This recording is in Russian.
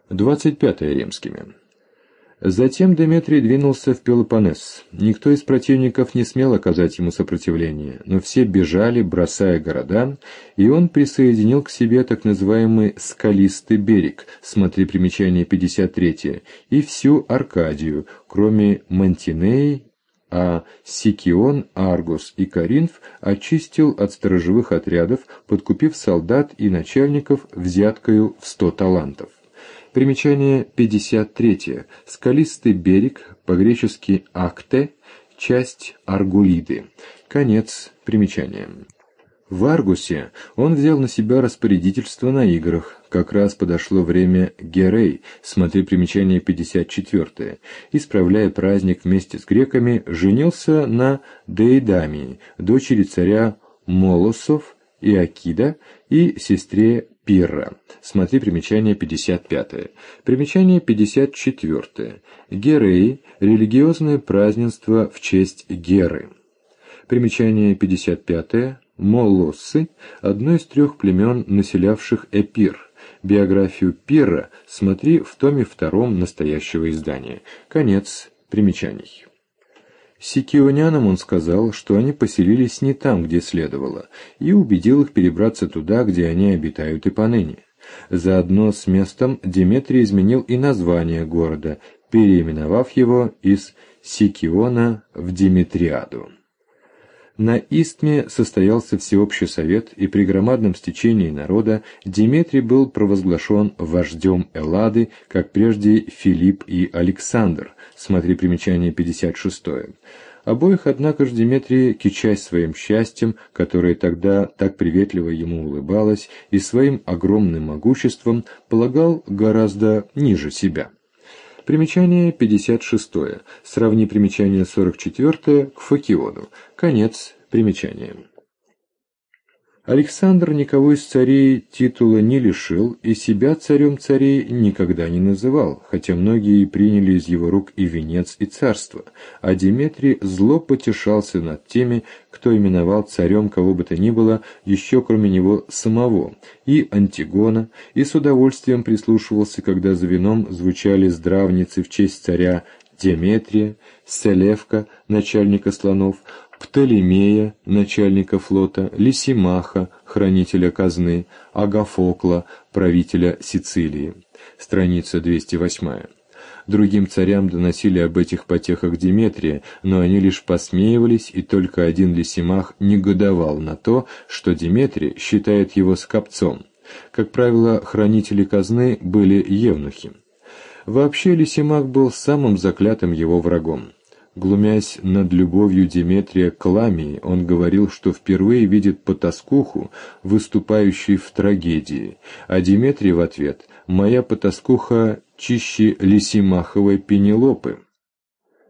25 римскими. Затем Деметрий двинулся в Пелопоннес. Никто из противников не смел оказать ему сопротивление, но все бежали, бросая города, и он присоединил к себе так называемый «скалистый берег», смотри примечание 53, и всю Аркадию, кроме Мантинеи, а Сикион, Аргос и Коринф очистил от сторожевых отрядов, подкупив солдат и начальников взяткою в 100 талантов. Примечание 53. Скалистый берег, по-гречески «акте», часть Аргулиды. Конец примечания. В Аргусе он взял на себя распорядительство на играх. Как раз подошло время Герей, смотри примечание 54. Исправляя праздник вместе с греками, женился на Деидамии, дочери царя Молосов и Акида и сестре Пирра. Смотри примечание 55. Примечание 54. Герей – религиозное празднество в честь Геры. Примечание 55. Молоссы – одно из 3 племен, населявших Эпир. Биографию Пирра смотри в томе 2 настоящего издания. Конец примечаний. Сикионянам он сказал, что они поселились не там, где следовало, и убедил их перебраться туда, где они обитают и поныне. Заодно с местом Деметрий изменил и название города, переименовав его из Сикиона в Деметриаду. На Истме состоялся всеобщий совет, и при громадном стечении народа Деметрий был провозглашен вождем Эллады, как прежде Филипп и Александр, смотри примечание 56. Обоих, однако же, Деметрий, кичась своим счастьем, которое тогда так приветливо ему улыбалось, и своим огромным могуществом, полагал гораздо ниже себя. Примечание 56. Сравни примечание 44 к Фокиону. Конец примечания. Александр никого из царей титула не лишил и себя царем царей никогда не называл, хотя многие приняли из его рук и венец, и царство, а Деметрий зло потешался над теми, кто именовал царем кого бы то ни было, еще кроме него самого, и Антигона, и с удовольствием прислушивался, когда за вином звучали здравницы в честь царя Деметрия, Селевка, начальника слонов, Птолемея, начальника флота, Лисимаха, хранителя казны, Агафокла, правителя Сицилии. Страница 208. Другим царям доносили об этих потехах Деметрия, но они лишь посмеивались, и только один Лисимах негодовал на то, что Деметрий считает его скопцом. Как правило, хранители казны были евнухи. Вообще Лисимах был самым заклятым его врагом. Глумясь над любовью Деметрия к Ламии, он говорил, что впервые видит потаскуху, выступающую в трагедии, а Деметрий в ответ: «Моя потаскуха чище Лисимаховой Пенелопы».